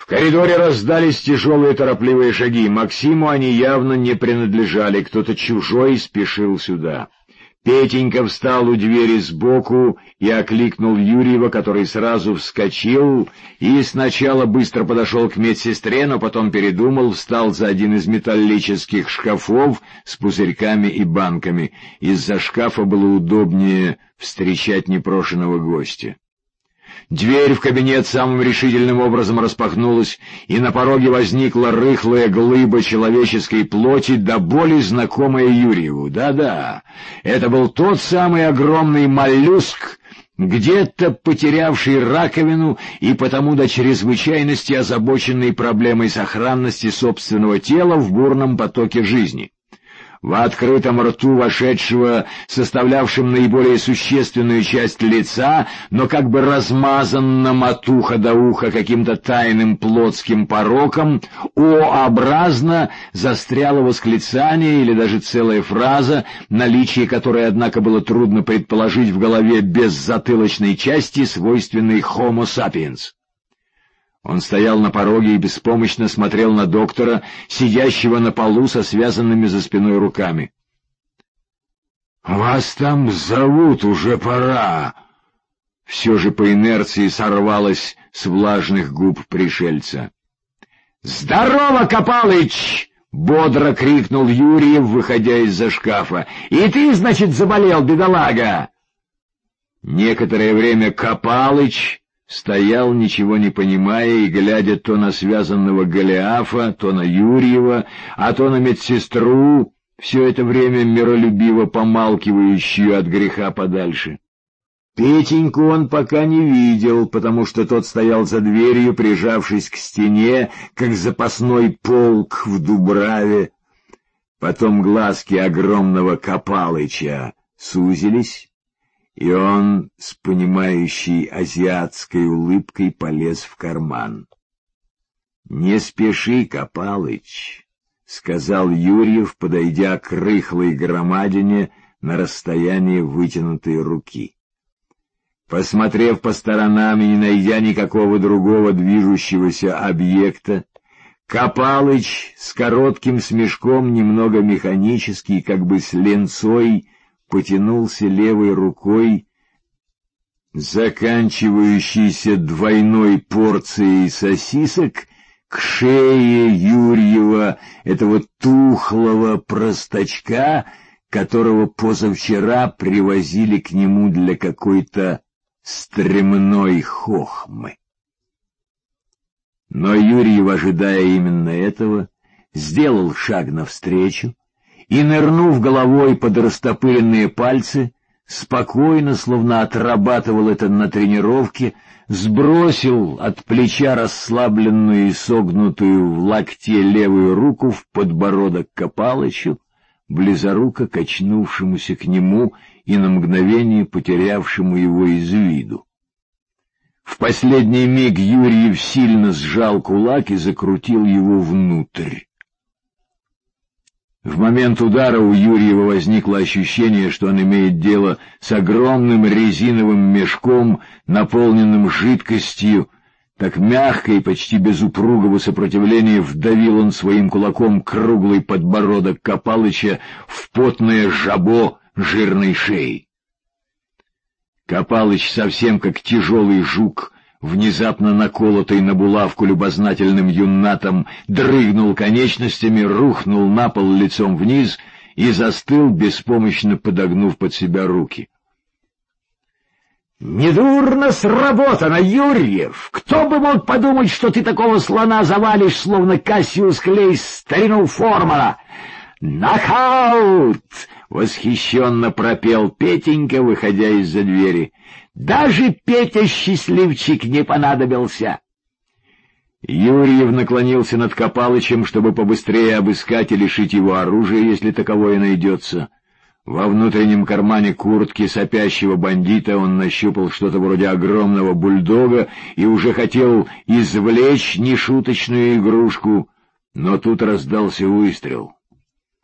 В коридоре раздались тяжелые торопливые шаги. Максиму они явно не принадлежали, кто-то чужой спешил сюда. Петенька встал у двери сбоку и окликнул Юрьева, который сразу вскочил и сначала быстро подошел к медсестре, но потом передумал, встал за один из металлических шкафов с пузырьками и банками. Из-за шкафа было удобнее встречать непрошеного гостя. Дверь в кабинет самым решительным образом распахнулась, и на пороге возникла рыхлая глыба человеческой плоти, до боли знакомая Юрьеву. Да-да, это был тот самый огромный моллюск, где-то потерявший раковину и потому до чрезвычайности озабоченный проблемой сохранности собственного тела в бурном потоке жизни. В открытом рту вошедшего, составлявшем наиболее существенную часть лица, но как бы размазанном от уха до уха каким-то тайным плотским пороком, О-образно застряло восклицание или даже целая фраза, наличие которой, однако, было трудно предположить в голове без затылочной части, свойственной Homo sapiens. Он стоял на пороге и беспомощно смотрел на доктора, сидящего на полу со связанными за спиной руками. — Вас там зовут, уже пора! Все же по инерции сорвалось с влажных губ пришельца. — Здорово, Копалыч! — бодро крикнул Юрьев, выходя из-за шкафа. — И ты, значит, заболел, бедолага? Некоторое время Копалыч стоял, ничего не понимая, и глядя то на связанного Голиафа, то на Юрьева, а то на медсестру, все это время миролюбиво помалкивающую от греха подальше. Петеньку он пока не видел, потому что тот стоял за дверью, прижавшись к стене, как запасной полк в Дубраве. Потом глазки огромного Копалыча сузились, и он с понимающей азиатской улыбкой полез в карман. — Не спеши, Копалыч, — сказал Юрьев, подойдя к рыхлой громадине на расстоянии вытянутой руки. Посмотрев по сторонам и не найдя никакого другого движущегося объекта, Копалыч с коротким смешком, немного механический, как бы с ленцой, потянулся левой рукой, заканчивающейся двойной порцией сосисок, к шее Юрьева, этого тухлого простачка, которого позавчера привозили к нему для какой-то стремной хохмы. Но Юрьев, ожидая именно этого, сделал шаг навстречу, и, нырнув головой под растопыренные пальцы, спокойно, словно отрабатывал это на тренировке, сбросил от плеча расслабленную и согнутую в локте левую руку в подбородок Копалычу, близоруко качнувшемуся к нему и на мгновение потерявшему его из виду. В последний миг Юрьев сильно сжал кулак и закрутил его внутрь. В момент удара у Юрьева возникло ощущение, что он имеет дело с огромным резиновым мешком, наполненным жидкостью. Так мягко и почти без упругого сопротивления вдавил он своим кулаком круглый подбородок Копалыча в потное жабо жирной шеи. Копалыч, совсем как тяжелый жук, внезапно наколотый на булавку любознательным юннатом, дрыгнул конечностями, рухнул на пол лицом вниз и застыл, беспомощно подогнув под себя руки. — Недурно сработано, Юрьев! Кто бы мог подумать, что ты такого слона завалишь, словно Кассиус Клей старину Формана! Нокаут! — восхищенно пропел Петенька, выходя из-за двери. Даже Петя-счастливчик не понадобился. Юрьев наклонился над Копалычем, чтобы побыстрее обыскать и лишить его оружия, если таковое найдется. Во внутреннем кармане куртки сопящего бандита он нащупал что-то вроде огромного бульдога и уже хотел извлечь нешуточную игрушку, но тут раздался выстрел.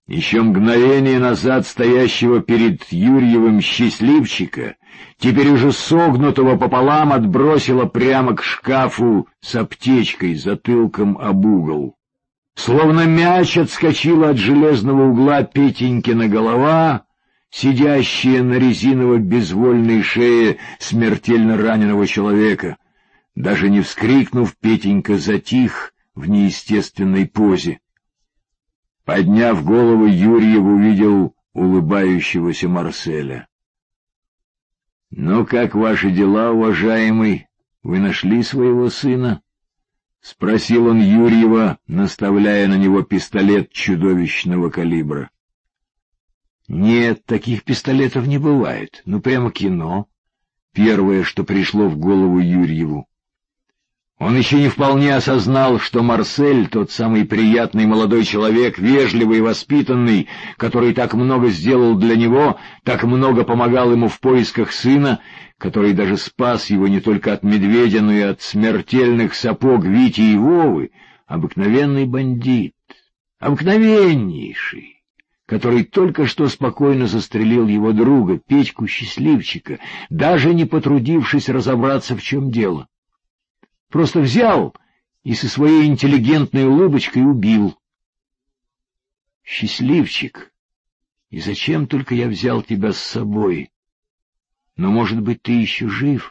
Еще мгновение назад стоящего перед Юрьевым счастливчика, теперь уже согнутого пополам, отбросило прямо к шкафу с аптечкой затылком об угол. Словно мяч отскочила от железного угла Петенькина голова, сидящая на резиново-безвольной шее смертельно раненого человека. Даже не вскрикнув, Петенька затих в неестественной позе. Подняв голову, Юрьев увидел улыбающегося Марселя. — Ну, как ваши дела, уважаемый? Вы нашли своего сына? — спросил он Юрьева, наставляя на него пистолет чудовищного калибра. — Нет, таких пистолетов не бывает. Ну, прямо кино. Первое, что пришло в голову Юрьеву. Он еще не вполне осознал, что Марсель, тот самый приятный молодой человек, вежливый и воспитанный, который так много сделал для него, так много помогал ему в поисках сына, который даже спас его не только от медведя, но и от смертельных сапог Вити и Вовы, обыкновенный бандит, обыкновеннейший, который только что спокойно застрелил его друга, Петьку Счастливчика, даже не потрудившись разобраться, в чем дело. Просто взял и со своей интеллигентной улыбочкой убил. Счастливчик, и зачем только я взял тебя с собой? Но, может быть, ты еще жив?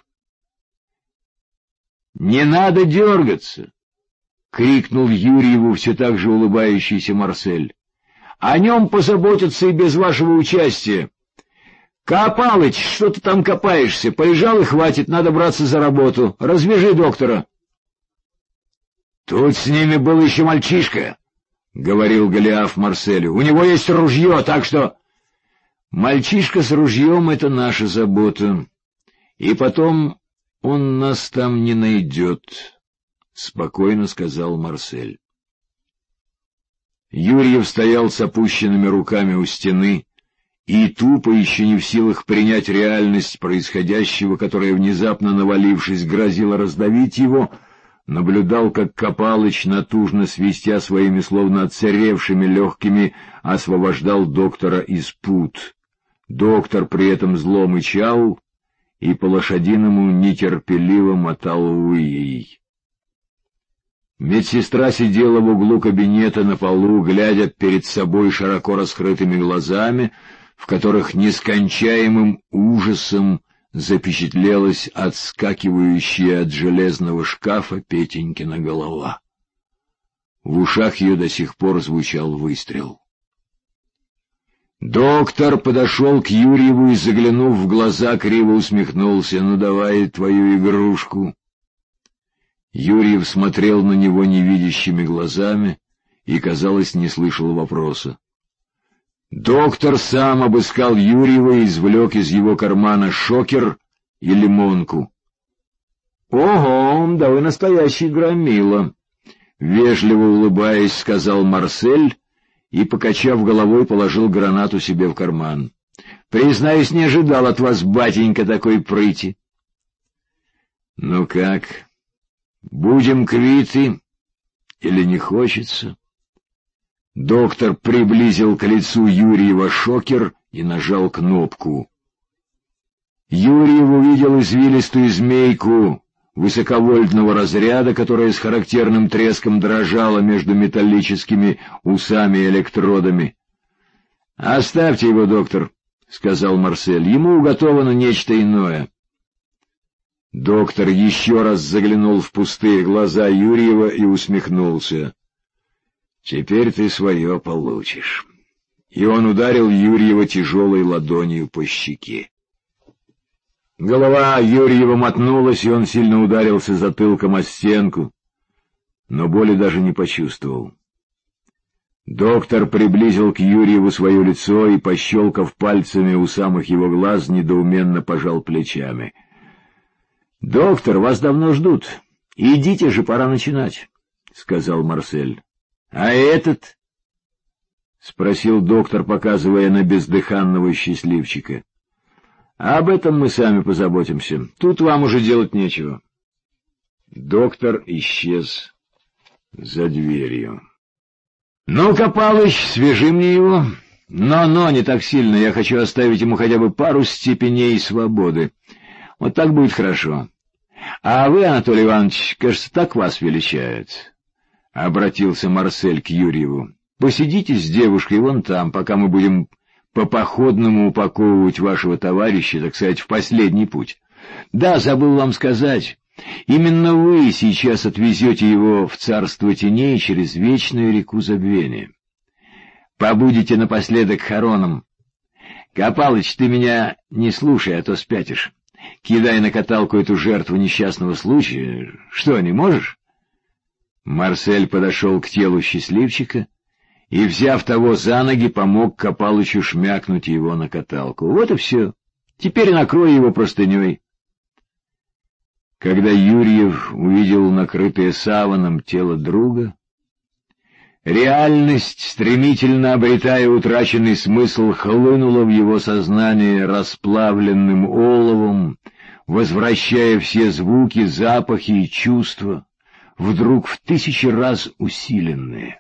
— Не надо дергаться! — крикнул Юрьеву все так же улыбающийся Марсель. — О нем позаботятся и без вашего участия. Копалыч, что ты там копаешься? Полежал и хватит, надо браться за работу. Развяжи доктора. — Тут с ними был еще мальчишка, — говорил Голиаф Марселю. — У него есть ружье, так что... — Мальчишка с ружьем — это наша забота. И потом он нас там не найдет, — спокойно сказал Марсель. Юрьев стоял с опущенными руками у стены и, тупо, еще не в силах принять реальность происходящего, которая, внезапно навалившись, грозила раздавить его, наблюдал, как Копалыч, натужно свистя своими словно отсыревшими легкими, освобождал доктора из пут. Доктор при этом зло мычал и по-лошадиному нетерпеливо мотал выей. Медсестра сидела в углу кабинета на полу, глядя перед собой широко раскрытыми глазами, в которых нескончаемым ужасом запечатлелась отскакивающая от железного шкафа Петенькина голова. В ушах ее до сих пор звучал выстрел. Доктор подошел к Юрьеву и, заглянув в глаза, криво усмехнулся. — Ну, давай твою игрушку. Юрьев смотрел на него невидящими глазами и, казалось, не слышал вопроса. Доктор сам обыскал Юрьева и извлек из его кармана шокер и лимонку. — Ого, да вы настоящий громила! — вежливо улыбаясь, сказал Марсель и, покачав головой, положил гранату себе в карман. — Признаюсь, не ожидал от вас, батенька, такой прыти. — Ну как, будем квиты или не хочется? Доктор приблизил к лицу Юрьева шокер и нажал кнопку. Юрьев увидел извилистую змейку высоковольтного разряда, которая с характерным треском дрожала между металлическими усами-электродами. — Оставьте его, доктор, — сказал Марсель, — ему уготовано нечто иное. Доктор еще раз заглянул в пустые глаза Юрьева и усмехнулся. — Теперь ты свое получишь. И он ударил Юрьева тяжелой ладонью по щеке. Голова Юрьева мотнулась, и он сильно ударился затылком о стенку, но боли даже не почувствовал. Доктор приблизил к Юрьеву свое лицо и, пощелкав пальцами у самых его глаз, недоуменно пожал плечами. — Доктор, вас давно ждут. Идите же, пора начинать, — сказал Марсель. — А этот? — спросил доктор, показывая на бездыханного счастливчика. — Об этом мы сами позаботимся. Тут вам уже делать нечего. Доктор исчез за дверью. Ну, Копалыч, свяжи мне его. Но не так сильно, я хочу оставить ему хотя бы пару степеней свободы. Вот так будет хорошо. А вы, Анатолий Иванович, кажется, так вас величают. Обратился Марсель к Юрьеву. Посидите с девушкой вон там, пока мы будем по-походному упаковывать вашего товарища, так сказать, в последний путь. Да, забыл вам сказать, именно вы сейчас отвезете его в царство теней через вечную реку забвения. Побудете напоследок хороном. Копалыч, ты меня не слушай, а то спятишь. Кидай на каталку эту жертву несчастного случая. Что, не можешь? Марсель подошел к телу счастливчика и, взяв того за ноги, помог Копалычу шмякнуть его на каталку. Вот и все. Теперь накрой его простыней. Когда Юрьев увидел накрытое саваном тело друга, реальность, стремительно обретая утраченный смысл, хлынула в его сознание расплавленным оловом, возвращая все звуки, запахи и чувства, вдруг в 1000 раз усиленные.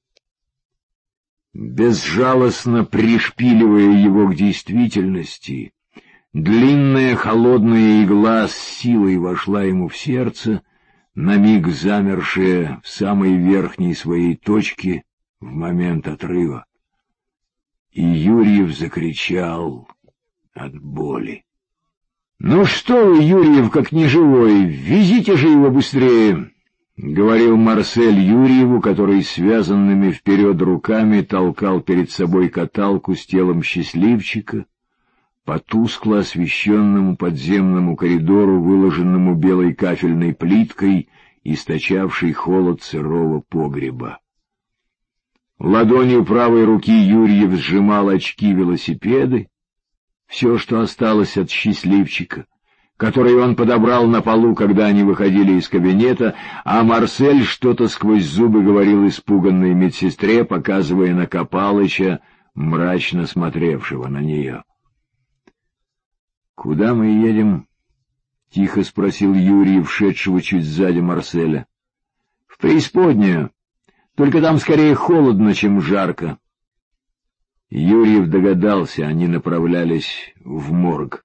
Безжалостно пришпиливая его к действительности, длинная холодная игла с силой вошла ему в сердце, на миг замершая в самой верхней своей точке в момент отрыва. И Юрьев закричал от боли. — Ну что вы, Юрьев, как неживой, везите же его быстрее! — говорил Марсель Юрьеву, который связанными вперед руками толкал перед собой каталку с телом счастливчика по тускло освещенному подземному коридору, выложенному белой кафельной плиткой, источавшей холод сырого погреба. Ладонью правой руки Юрьев сжимал очки велосипеды, все, что осталось от счастливчика, который он подобрал на полу, когда они выходили из кабинета, а Марсель что-то сквозь зубы говорил испуганной медсестре, показывая на Копалыча, мрачно смотревшего на нее. — Куда мы едем? — тихо спросил Юрий, вшедшего чуть сзади Марселя. — В преисподнюю. Только там скорее холодно, чем жарко. Юрьев догадался, они направлялись в морг.